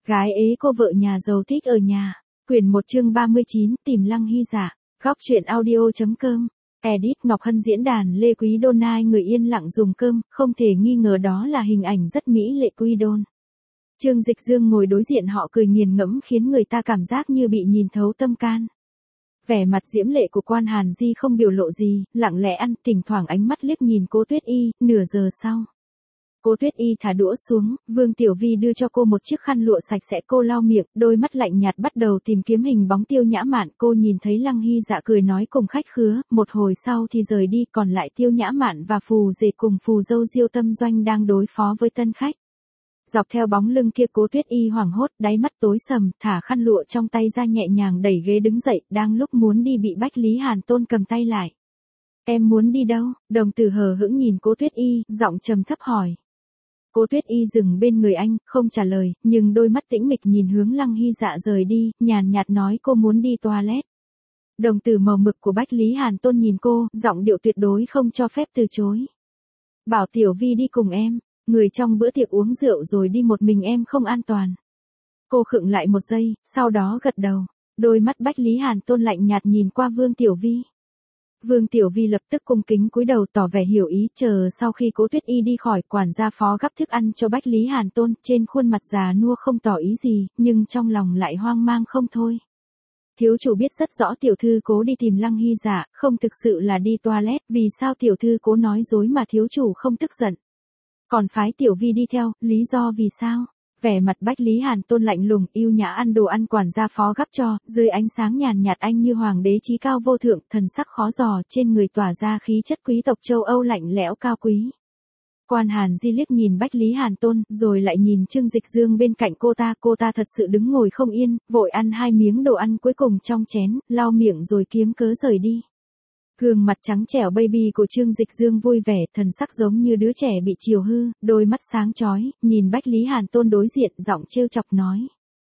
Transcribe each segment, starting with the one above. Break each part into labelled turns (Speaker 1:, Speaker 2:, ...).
Speaker 1: Gái ế cô vợ nhà giàu thích ở nhà. Quyển 1 chương 39, tìm Lăng Hy Dạ. Góc truyện audio.com. Edit Ngọc Hân diễn đàn Lê Quý Đôn ai người yên lặng dùng cơm, không thể nghi ngờ đó là hình ảnh rất mỹ lệ Quý Đôn. Trương Dịch Dương ngồi đối diện họ cười nghiền ngẫm khiến người ta cảm giác như bị nhìn thấu tâm can. Vẻ mặt diễm lệ của Quan Hàn Di không biểu lộ gì, lặng lẽ ăn, thỉnh thoảng ánh mắt liếc nhìn Cố Tuyết Y. Nửa giờ sau, Cố Tuyết Y thả đũa xuống, Vương Tiểu Vi đưa cho cô một chiếc khăn lụa sạch sẽ, cô lau miệng, đôi mắt lạnh nhạt bắt đầu tìm kiếm hình bóng Tiêu Nhã Mạn. Cô nhìn thấy Lăng Hy Dạ cười nói cùng khách khứa, một hồi sau thì rời đi, còn lại Tiêu Nhã Mạn và Phù Dề cùng Phù Dâu Diêu Tâm Doanh đang đối phó với tân khách. Dọc theo bóng lưng kia Cố Tuyết Y hoảng hốt, đáy mắt tối sầm, thả khăn lụa trong tay ra nhẹ nhàng đẩy ghế đứng dậy, đang lúc muốn đi bị Bách Lý Hàn Tôn cầm tay lại. Em muốn đi đâu? Đồng Tử hờ hững nhìn Cố Tuyết Y, giọng trầm thấp hỏi. Cố Tuyết Y dừng bên người anh, không trả lời, nhưng đôi mắt tĩnh mịch nhìn hướng Lăng Hy Dạ rời đi, nhàn nhạt nói cô muốn đi toilet. Đồng tử màu mực của Bách Lý Hàn Tôn nhìn cô, giọng điệu tuyệt đối không cho phép từ chối. Bảo Tiểu Vi đi cùng em, người trong bữa tiệc uống rượu rồi đi một mình em không an toàn. Cô khựng lại một giây, sau đó gật đầu. Đôi mắt Bách Lý Hàn Tôn lạnh nhạt nhìn qua Vương Tiểu Vi. Vương Tiểu Vi lập tức cung kính cúi đầu tỏ vẻ hiểu ý, chờ sau khi Cố Tuyết Y đi khỏi, quản gia phó gắp thức ăn cho Bách Lý Hàn Tôn, trên khuôn mặt già nua không tỏ ý gì, nhưng trong lòng lại hoang mang không thôi. Thiếu chủ biết rất rõ tiểu thư Cố đi tìm Lăng Hy Dạ, không thực sự là đi toilet, vì sao tiểu thư Cố nói dối mà thiếu chủ không tức giận? Còn phái Tiểu Vi đi theo, lý do vì sao? Vẻ mặt Bách Lý Hàn Tôn lạnh lùng, yêu nhã ăn đồ ăn quản gia phó gắp cho, dưới ánh sáng nhàn nhạt anh như hoàng đế chí cao vô thượng, thần sắc khó dò, trên người tỏa ra khí chất quý tộc châu Âu lạnh lẽo cao quý. Quan Hàn Di liếc nhìn Bách Lý Hàn Tôn, rồi lại nhìn Trương Dịch Dương bên cạnh cô ta thật sự đứng ngồi không yên, vội ăn 2 miếng đồ ăn cuối cùng trong chén, lau miệng rồi kiếm cớ rời đi. Gương mặt trắng trẻo baby của Trương Dịch Dương vui vẻ, thần sắc giống như đứa trẻ bị chiều hư, đôi mắt sáng chói, nhìn Bách Lý Hàn Tôn đối diện, giọng trêu chọc nói.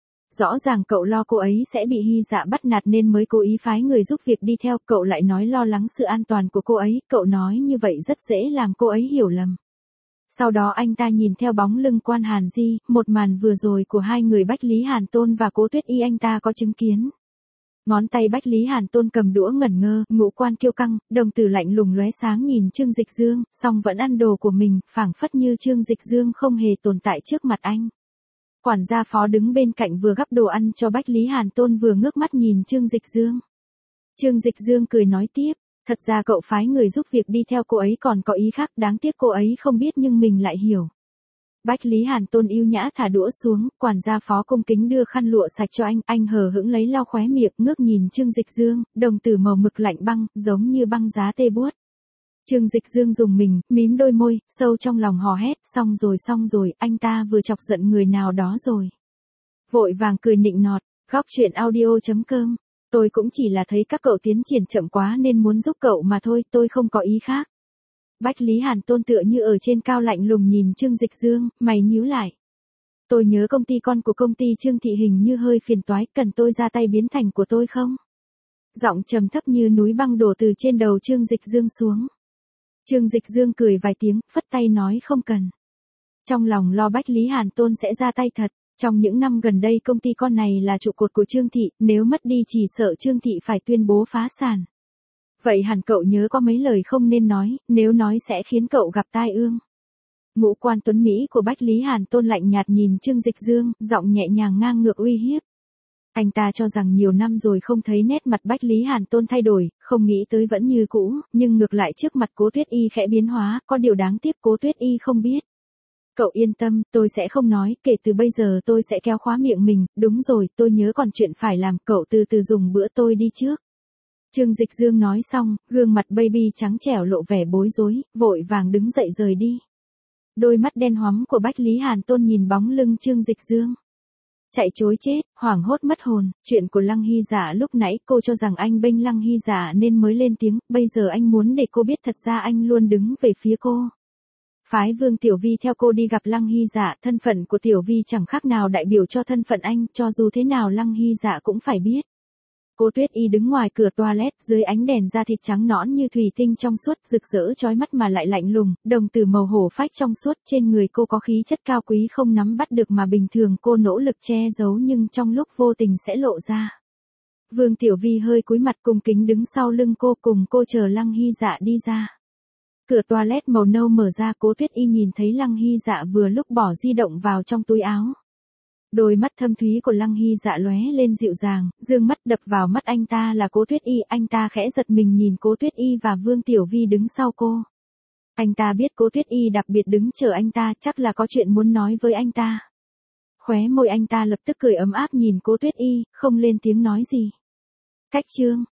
Speaker 1: Rõ ràng cậu lo cô ấy sẽ bị Hy Dạ bắt nạt nên mới cố ý phái người giúp việc đi theo, cậu lại nói lo lắng sự an toàn của cô ấy, cậu nói như vậy rất dễ làm cô ấy hiểu lầm. Sau đó anh ta nhìn theo bóng lưng Quan Hàn Di, một màn vừa rồi của hai người Bách Lý Hàn Tôn và Cố Tuyết Y anh ta có chứng kiến. Ngón tay Bách Lý Hàn Tôn cầm đũa ngẩn ngơ, ngũ quan kiêu căng, đồng tử lạnh lùng lóe sáng nhìn Trương Dịch Dương, song vẫn ăn đồ của mình, phảng phất như Trương Dịch Dương không hề tồn tại trước mặt anh. Quản gia phó đứng bên cạnh vừa gắp đồ ăn cho Bách Lý Hàn Tôn vừa ngước mắt nhìn Trương Dịch Dương. Trương Dịch Dương cười nói tiếp, thật ra cậu phái người giúp việc đi theo cô ấy còn có ý khác, đáng tiếc cô ấy không biết nhưng mình lại hiểu. Bách Lý Hàn Tôn yêu nhã thả đũa xuống, quản gia phó cung kính đưa khăn lụa sạch cho anh hờ hững lấy lau khóe miệng, ngước nhìn Trương Dịch Dương, đồng tử màu mực lạnh băng, giống như băng giá tê buốt. Trương Dịch Dương dùng mình, mím đôi môi, sâu trong lòng hò hét, xong rồi, anh ta vừa chọc giận người nào đó rồi. Vội vàng cười nịnh nọt, góc truyện audio.com, tôi cũng chỉ là thấy các cậu tiến triển chậm quá nên muốn giúp cậu mà thôi, tôi không có ý khác. Bách Lý Hàn Tôn tựa như ở trên cao lạnh lùng nhìn Trương Dịch Dương, mày nhíu lại. Tôi nhớ công ty con của công ty Trương Thị hình như hơi phiền toái, cần tôi ra tay biến thành của tôi không? Giọng trầm thấp như núi băng đổ từ trên đầu Trương Dịch Dương xuống. Trương Dịch Dương cười vài tiếng, phất tay nói không cần. Trong lòng lo Bách Lý Hàn Tôn sẽ ra tay thật, trong những năm gần đây công ty con này là trụ cột của Trương Thị, nếu mất đi chỉ sợ Trương Thị phải tuyên bố phá sản. Vậy hẳn cậu nhớ có mấy lời không nên nói, nếu nói sẽ khiến cậu gặp tai ương. Ngũ quan tuấn Mỹ của Bách Lý Hàn Tôn lạnh nhạt nhìn Trương Dịch Dương, giọng nhẹ nhàng ngang ngược uy hiếp. Anh ta cho rằng nhiều năm rồi không thấy nét mặt Bách Lý Hàn Tôn thay đổi, không nghĩ tới vẫn như cũ, nhưng ngược lại trước mặt Cố Tuyết Y khẽ biến hóa, có điều đáng tiếc Cố Tuyết Y không biết. Cậu yên tâm, tôi sẽ không nói, kể từ bây giờ tôi sẽ kéo khóa miệng mình, đúng rồi, tôi nhớ còn chuyện phải làm, cậu từ từ dùng bữa, tôi đi trước. Trương Dịch Dương nói xong, gương mặt baby trắng trẻo lộ vẻ bối rối, vội vàng đứng dậy rời đi. Đôi mắt đen hoắm của Bách Lý Hàn Tôn nhìn bóng lưng Trương Dịch Dương. Chạy chối chết, hoảng hốt mất hồn, chuyện của Lăng Hy Dạ lúc nãy cô cho rằng anh bênh Lăng Hy Dạ nên mới lên tiếng, bây giờ anh muốn để cô biết thật ra anh luôn đứng về phía cô. Phái Vương Tiểu Vi theo cô đi gặp Lăng Hy Dạ, thân phận của Tiểu Vi chẳng khác nào đại biểu cho thân phận anh, cho dù thế nào Lăng Hy Dạ cũng phải biết. Cố Tuyết Y đứng ngoài cửa toilet, dưới ánh đèn da thịt trắng nõn như thủy tinh trong suốt, rực rỡ chói mắt mà lại lạnh lùng, đồng tử màu hổ phách trong suốt, trên người cô có khí chất cao quý không nắm bắt được mà bình thường cô nỗ lực che giấu nhưng trong lúc vô tình sẽ lộ ra. Vương Tiểu Vi hơi cúi mặt cung kính đứng sau lưng cô, cùng cô chờ Lăng Hy Dạ đi ra. Cửa toilet màu nâu mở ra, Cố Tuyết Y nhìn thấy Lăng Hy Dạ vừa lúc bỏ di động vào trong túi áo. Đôi mắt thâm thúy của Lăng Hy Dạ lóe lên dịu dàng, dương mắt đập vào mắt anh ta là Cố Tuyết Y, anh ta khẽ giật mình nhìn Cố Tuyết Y và Vương Tiểu Vi đứng sau cô. Anh ta biết Cố Tuyết Y đặc biệt đứng chờ anh ta, chắc là có chuyện muốn nói với anh ta. Khóe môi anh ta lập tức cười ấm áp nhìn Cố Tuyết Y, không lên tiếng nói gì. Cách chương